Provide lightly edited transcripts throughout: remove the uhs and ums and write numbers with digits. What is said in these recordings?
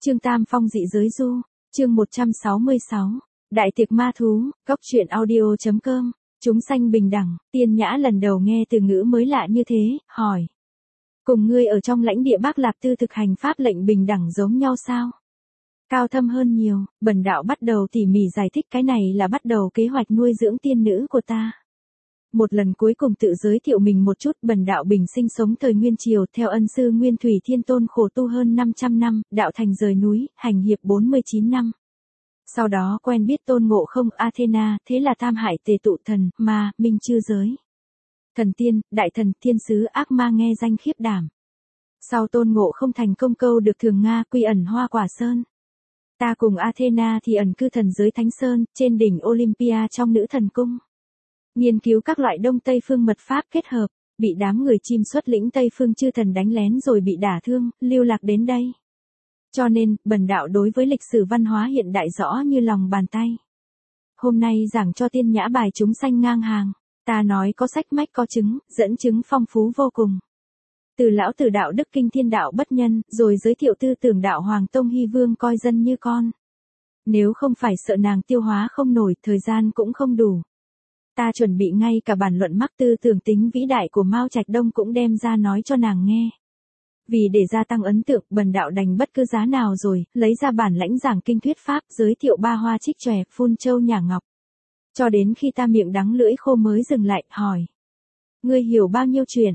Chương Tam Phong dị giới du, chương 166, Đại tiệc ma thú, góc truyện audio.com, chúng sanh bình đẳng, Tiên Nhã lần đầu nghe từ ngữ mới lạ như thế, hỏi. Cùng ngươi ở trong lãnh địa Bác Lạp Tư thực hành pháp lệnh bình đẳng giống nhau sao? Cao thâm hơn nhiều, bần đạo bắt đầu tỉ mỉ giải thích cái này là bắt đầu kế hoạch nuôi dưỡng tiên nữ của ta. Một lần cuối cùng tự giới thiệu mình một chút, bần đạo bình sinh sống thời Nguyên Triều theo ân sư Nguyên Thủy Thiên Tôn khổ tu hơn 500 năm, đạo thành rời núi, hành hiệp 49 năm. Sau đó quen biết Tôn Ngộ Không Athena, thế là tam hải tề tụ thần, ma, minh chư giới. Thần tiên, đại thần, thiên sứ, ác ma nghe danh khiếp đảm. Sau Tôn Ngộ Không thành công câu được Thường Nga quy ẩn Hoa Quả Sơn. Ta cùng Athena thì ẩn cư thần giới Thánh Sơn, trên đỉnh Olympia trong nữ thần cung. Nghiên cứu các loại Đông Tây phương mật pháp kết hợp, bị đám người chim xuất lĩnh Tây phương chư thần đánh lén rồi bị đả thương, lưu lạc đến đây. Cho nên, bần đạo đối với lịch sử văn hóa hiện đại rõ như lòng bàn tay. Hôm nay giảng cho Tiên Nhã bài chúng sanh ngang hàng, ta nói có sách mách có chứng, dẫn chứng phong phú vô cùng. Từ lão tử đạo đức kinh thiên đạo bất nhân, rồi giới thiệu tư tưởng đạo Hoàng Tông Hy Vương coi dân như con. Nếu không phải sợ nàng tiêu hóa không nổi, thời gian cũng không đủ. Ta chuẩn bị ngay cả bản luận mắc tư tưởng tính vĩ đại của Mao Trạch Đông cũng đem ra nói cho nàng nghe. Vì để gia tăng ấn tượng, bần đạo đành bất cứ giá nào rồi, lấy ra bản lãnh giảng kinh thuyết pháp, giới thiệu ba hoa trích chòe, phun châu nhả ngọc. Cho đến khi ta miệng đắng lưỡi khô mới dừng lại, hỏi. Ngươi hiểu bao nhiêu chuyện?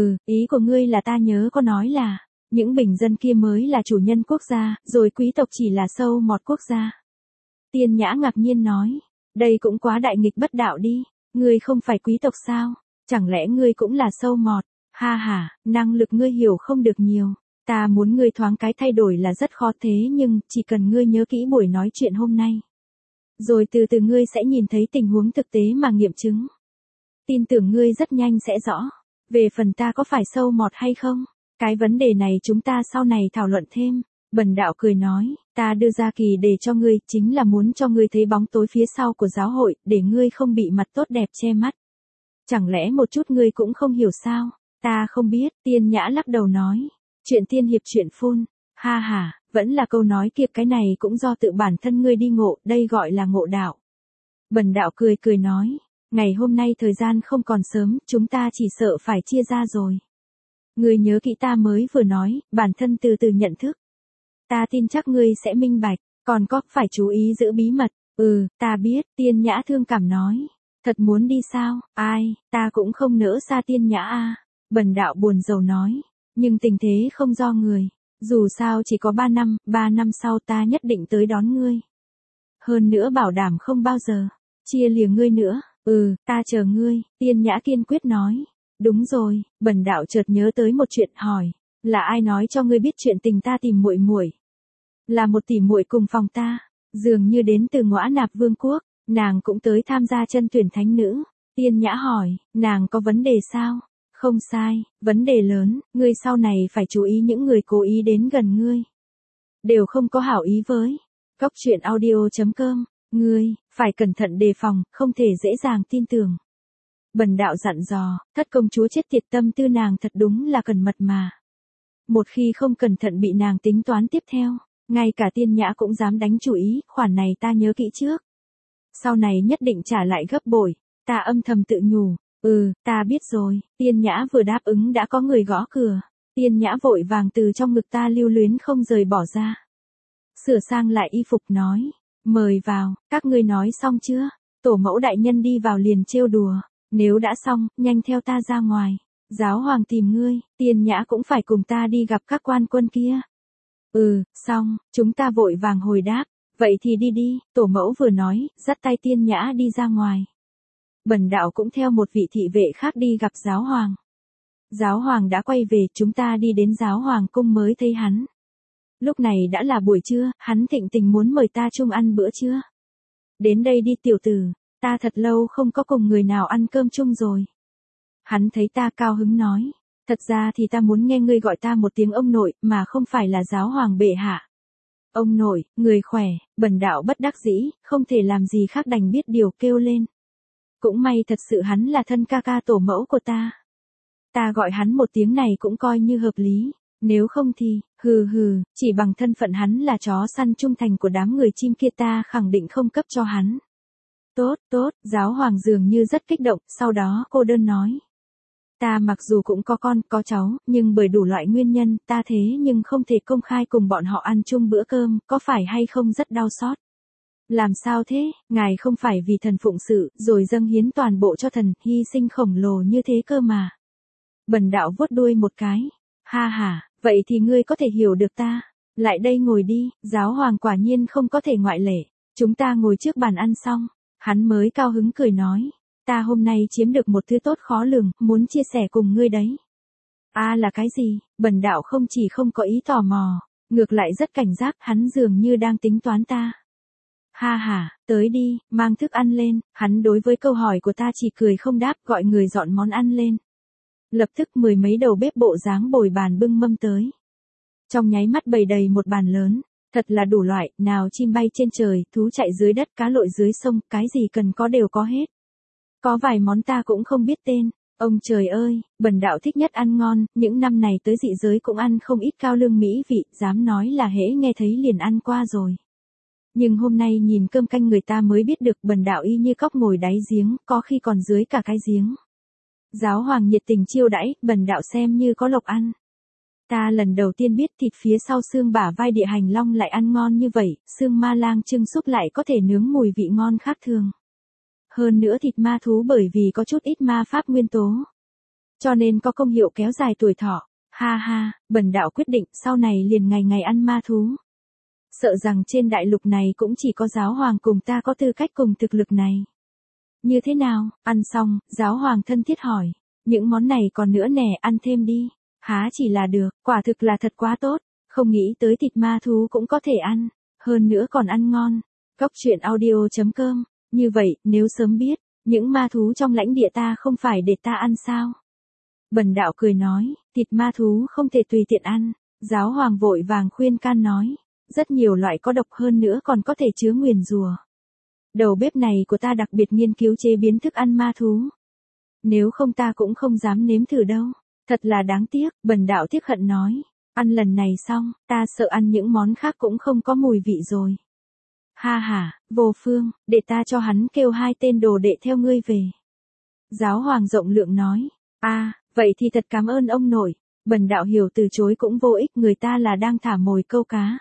Ý của ngươi là ta nhớ có nói là, những bình dân kia mới là chủ nhân quốc gia, rồi quý tộc chỉ là sâu mọt quốc gia. Tiên Nhã ngạc nhiên nói. Đây cũng quá đại nghịch bất đạo đi, ngươi không phải quý tộc sao, chẳng lẽ ngươi cũng là sâu mọt, ha ha, năng lực ngươi hiểu không được nhiều, ta muốn ngươi thoáng cái thay đổi là rất khó thế nhưng, chỉ cần ngươi nhớ kỹ buổi nói chuyện hôm nay. Rồi từ từ ngươi sẽ nhìn thấy tình huống thực tế mà nghiệm chứng. Tin tưởng ngươi rất nhanh sẽ rõ, về phần ta có phải sâu mọt hay không, cái vấn đề này chúng ta sau này thảo luận thêm. Bần đạo cười nói, ta đưa ra kỳ đề cho ngươi, chính là muốn cho ngươi thấy bóng tối phía sau của giáo hội, để ngươi không bị mặt tốt đẹp che mắt. Chẳng lẽ một chút ngươi cũng không hiểu sao? Ta không biết, Tiên Nhã lắc đầu nói. Chuyện tiên hiệp chuyện phun, ha ha, vẫn là câu nói kia, cái này cũng do tự bản thân ngươi đi ngộ, đây gọi là ngộ đạo. Bần đạo cười nói, ngày hôm nay thời gian không còn sớm, chúng ta chỉ sợ phải chia ra rồi. Ngươi nhớ kỹ ta mới vừa nói, bản thân từ từ nhận thức. Ta tin chắc ngươi sẽ minh bạch, còn có, phải chú ý giữ bí mật. Ta biết, Tiên Nhã thương cảm nói. Thật muốn đi sao, ai, ta cũng không nỡ xa Tiên Nhã a. Bần đạo buồn rầu nói, nhưng tình thế không do người. Dù sao chỉ có 3 năm sau ta nhất định tới đón ngươi. Hơn nữa bảo đảm không bao giờ chia lìa ngươi nữa. Ta chờ ngươi, Tiên Nhã kiên quyết nói. Đúng rồi, bần đạo chợt nhớ tới một chuyện, hỏi. Là ai nói cho ngươi biết chuyện tình ta tìm muội muội? Là một tỷ muội cùng phòng ta, dường như đến từ Ngõa Nạp Vương quốc, nàng cũng tới tham gia chân tuyển thánh nữ. Tiên Nhã hỏi, nàng có vấn đề sao? Không sai, vấn đề lớn, ngươi sau này phải chú ý những người cố ý đến gần ngươi. Đều không có hảo ý với. Góc truyện audio.com, ngươi, phải cẩn thận đề phòng, không thể dễ dàng tin tưởng. Bần đạo dặn dò, thất công chúa chết tiệt, tâm tư nàng thật đúng là cẩn mật mà. Một khi không cẩn thận bị nàng tính toán tiếp theo, ngay cả Tiên Nhã cũng dám đánh chủ ý, khoản này ta nhớ kỹ trước. Sau này nhất định trả lại gấp bội, ta âm thầm tự nhủ, ta biết rồi. Tiên Nhã vừa đáp ứng đã có người gõ cửa, Tiên Nhã vội vàng từ trong ngực ta lưu luyến không rời bỏ ra. Sửa sang lại y phục nói, mời vào, các ngươi nói xong chưa? Tổ mẫu đại nhân đi vào liền trêu đùa, nếu đã xong, nhanh theo ta ra ngoài. Giáo hoàng tìm ngươi, Tiên Nhã cũng phải cùng ta đi gặp các quan quân kia. Xong, chúng ta vội vàng hồi đáp, vậy thì đi đi, tổ mẫu vừa nói, dắt tay Tiên Nhã đi ra ngoài. Bần đạo cũng theo một vị thị vệ khác đi gặp giáo hoàng. Giáo hoàng đã quay về, chúng ta đi đến giáo hoàng cung mới thấy hắn. Lúc này đã là buổi trưa, hắn thịnh tình muốn mời ta chung ăn bữa trưa. Đến đây đi tiểu tử, ta thật lâu không có cùng người nào ăn cơm chung rồi. Hắn thấy ta cao hứng nói, thật ra thì ta muốn nghe ngươi gọi ta một tiếng ông nội, mà không phải là giáo hoàng bệ hạ. Ông nội, người khỏe, bần đạo bất đắc dĩ, không thể làm gì khác đành biết điều kêu lên. Cũng may thật sự hắn là thân ca ca tổ mẫu của ta. Ta gọi hắn một tiếng này cũng coi như hợp lý, Nếu không thì, hừ hừ, chỉ bằng thân phận hắn là chó săn trung thành của đám người chim kia ta khẳng định không cấp cho hắn. Tốt, tốt, giáo hoàng dường như rất kích động, sau đó cô đơn nói. Ta mặc dù cũng có con, có cháu, nhưng bởi đủ loại nguyên nhân, ta thế nhưng không thể công khai cùng bọn họ ăn chung bữa cơm, có phải hay không rất đau xót. Làm sao thế, ngài không phải vì thần phụng sự, rồi dâng hiến toàn bộ cho thần, hy sinh khổng lồ như thế cơ mà. Bần đạo vuốt đuôi một cái. Ha ha, vậy thì ngươi có thể hiểu được ta. Lại đây ngồi đi, giáo hoàng quả nhiên không có thể ngoại lệ. Chúng ta ngồi trước bàn ăn xong. Hắn mới cao hứng cười nói. Ta hôm nay chiếm được một thứ tốt khó lường, muốn chia sẻ cùng ngươi đấy. Là cái gì? Bần đạo không chỉ không có ý tò mò, ngược lại rất cảnh giác, hắn dường như đang tính toán ta. Ha ha, tới đi, mang thức ăn lên, hắn đối với câu hỏi của ta chỉ cười không đáp, gọi người dọn món ăn lên. Lập tức mười mấy đầu bếp bộ dáng bồi bàn bưng mâm tới. Trong nháy mắt bày đầy một bàn lớn, thật là đủ loại, nào chim bay trên trời, thú chạy dưới đất, cá lội dưới sông, cái gì cần có đều có hết. Có vài món ta cũng không biết tên. Ông trời ơi, bần đạo thích nhất ăn ngon, những năm này tới dị giới cũng ăn không ít cao lương mỹ vị, dám nói là hễ nghe thấy liền ăn qua rồi. Nhưng hôm nay nhìn cơm canh người ta mới biết được bần đạo y như cóc ngồi đáy giếng, có khi còn dưới cả cái giếng. Giáo hoàng nhiệt tình chiêu đãi, bần đạo xem như có lộc ăn. Ta lần đầu tiên biết thịt phía sau xương bả vai địa hành long lại ăn ngon như vậy, xương ma lang trưng xúc lại có thể nướng mùi vị ngon khác thường. Hơn nữa thịt ma thú bởi vì có chút ít ma pháp nguyên tố, cho nên có công hiệu kéo dài tuổi thọ. Ha ha, bần đạo quyết định sau này liền ngày ngày ăn ma thú. Sợ rằng trên đại lục này cũng chỉ có giáo hoàng cùng ta có tư cách cùng thực lực này. Như thế nào, ăn xong, giáo hoàng thân thiết hỏi. Những món này còn nữa nè, ăn thêm đi. Há chỉ là được, quả thực là thật quá tốt. Không nghĩ tới thịt ma thú cũng có thể ăn. Hơn nữa còn ăn ngon. Góc truyện audio.com. Như vậy, nếu sớm biết, những ma thú trong lãnh địa ta không phải để ta ăn sao? Bần đạo cười nói, thịt ma thú không thể tùy tiện ăn. Giáo hoàng vội vàng khuyên can nói. Rất nhiều loại có độc hơn nữa còn có thể chứa nguyền rủa. Đầu bếp này của ta đặc biệt nghiên cứu chế biến thức ăn ma thú. Nếu không ta cũng không dám nếm thử đâu. Thật là đáng tiếc, bần đạo tiếc hận nói. Ăn lần này xong, ta sợ ăn những món khác cũng không có mùi vị rồi. Ha ha, vô phương, để ta cho hắn kêu 2 tên đồ đệ theo ngươi về. Giáo hoàng rộng lượng nói. Vậy thì thật cảm ơn ông nội. Bần đạo hiểu từ chối cũng vô ích, người ta là đang thả mồi câu cá.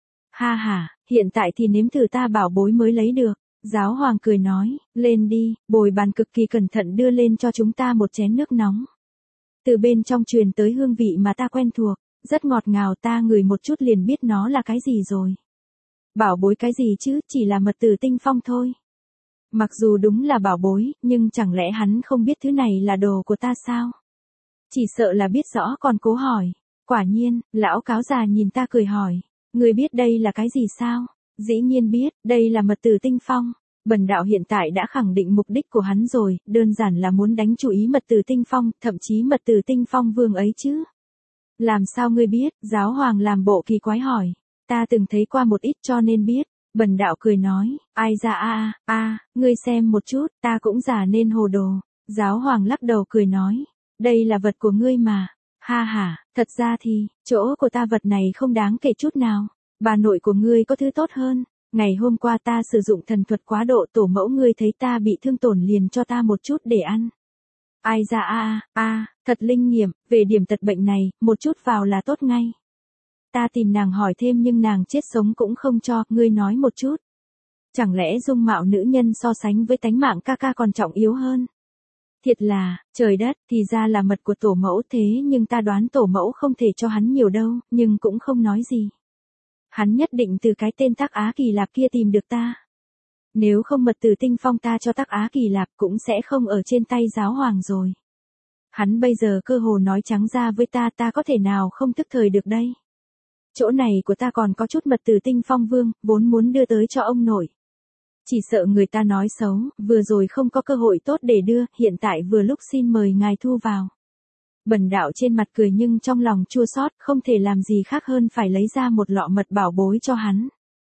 Ha ha, hiện tại thì nếm thử ta bảo bối mới lấy được. Giáo hoàng cười nói, lên đi, bồi bàn cực kỳ cẩn thận đưa lên cho chúng ta một chén nước nóng. Từ bên trong truyền tới hương vị mà ta quen thuộc, rất ngọt ngào, ta ngửi một chút liền biết nó là cái gì rồi. Bảo bối cái gì chứ, chỉ là mật tử tinh phong thôi. Mặc dù đúng là bảo bối, nhưng chẳng lẽ hắn không biết thứ này là đồ của ta sao? Chỉ sợ là biết rõ còn cố hỏi. Quả nhiên, lão cáo già nhìn ta cười hỏi. Ngươi biết đây là cái gì sao? Dĩ nhiên biết, đây là mật tử tinh phong. Bần đạo hiện tại đã khẳng định mục đích của hắn rồi, đơn giản là muốn đánh chú ý mật tử tinh phong, thậm chí mật tử tinh phong vương ấy chứ. Làm sao ngươi biết? Giáo hoàng làm bộ kỳ quái hỏi. Ta từng thấy qua một ít cho nên biết. Bần đạo cười nói, ai ra ngươi xem một chút, ta cũng giả nên hồ đồ. Giáo hoàng lắc đầu cười nói, đây là vật của ngươi mà. Ha ha, thật ra thì, chỗ của ta vật này không đáng kể chút nào. Bà nội của ngươi có thứ tốt hơn. Ngày hôm qua ta sử dụng thần thuật quá độ, tổ mẫu ngươi thấy ta bị thương tổn liền cho ta một chút để ăn. Ai ra thật linh nghiệm, về điểm tật bệnh này, một chút vào là tốt ngay. Ta tìm nàng hỏi thêm nhưng nàng chết sống cũng không cho, ngươi nói một chút. Chẳng lẽ dung mạo nữ nhân so sánh với tánh mạng ca ca còn trọng yếu hơn? Thiệt là, trời đất, thì ra là mật của tổ mẫu thế nhưng ta đoán tổ mẫu không thể cho hắn nhiều đâu, nhưng cũng không nói gì. Hắn nhất định từ cái tên Tắc Á Kỳ Lạp kia tìm được ta. Nếu không mật tử tinh phong ta cho Tắc Á Kỳ Lạp cũng sẽ không ở trên tay giáo hoàng rồi. Hắn bây giờ cơ hồ nói trắng ra với ta, ta có thể nào không tức thời được đây. Chỗ này của ta còn có chút mật tử tinh phong vương, vốn muốn đưa tới cho ông nội. Chỉ sợ người ta nói xấu, vừa rồi không có cơ hội tốt để đưa, hiện tại vừa lúc xin mời ngài thu vào. Bần đạo trên mặt cười nhưng trong lòng chua xót, không thể làm gì khác hơn phải lấy ra một lọ mật bảo bối cho hắn.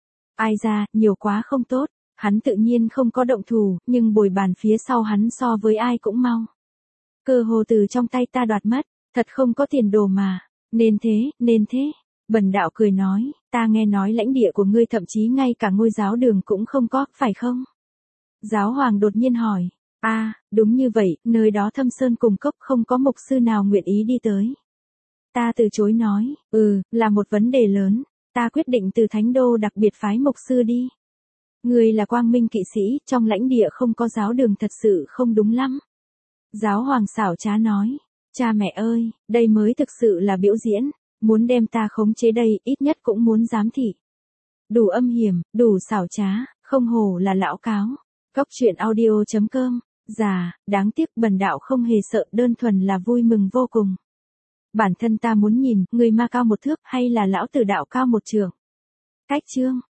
Ai ra, nhiều quá không tốt, hắn tự nhiên không có động thủ, nhưng bồi bàn phía sau hắn so với ai cũng mau. Cơ hồ từ trong tay ta đoạt mất, thật không có tiền đồ mà. Nên thế. Bần đạo cười nói, ta nghe nói lãnh địa của ngươi thậm chí ngay cả ngôi giáo đường cũng không có, phải không? Giáo hoàng đột nhiên hỏi, đúng như vậy, nơi đó thâm sơn cùng cốc không có mục sư nào nguyện ý đi tới. Ta từ chối nói, là một vấn đề lớn, ta quyết định từ thánh đô đặc biệt phái mục sư đi. Ngươi là quang minh kỵ sĩ, trong lãnh địa không có giáo đường thật sự không đúng lắm. Giáo hoàng xảo trá nói, cha mẹ ơi, đây mới thực sự là biểu diễn, muốn đem ta khống chế đây, ít nhất cũng muốn giám thị. Đủ âm hiểm, đủ xảo trá, không hổ là lão cáo. Cóc truyện audio.com, đáng tiếc bần đạo không hề sợ, đơn thuần là vui mừng vô cùng. Bản thân ta muốn nhìn, người ma cao một thước hay là lão tử đạo cao một trượng. Cách chương.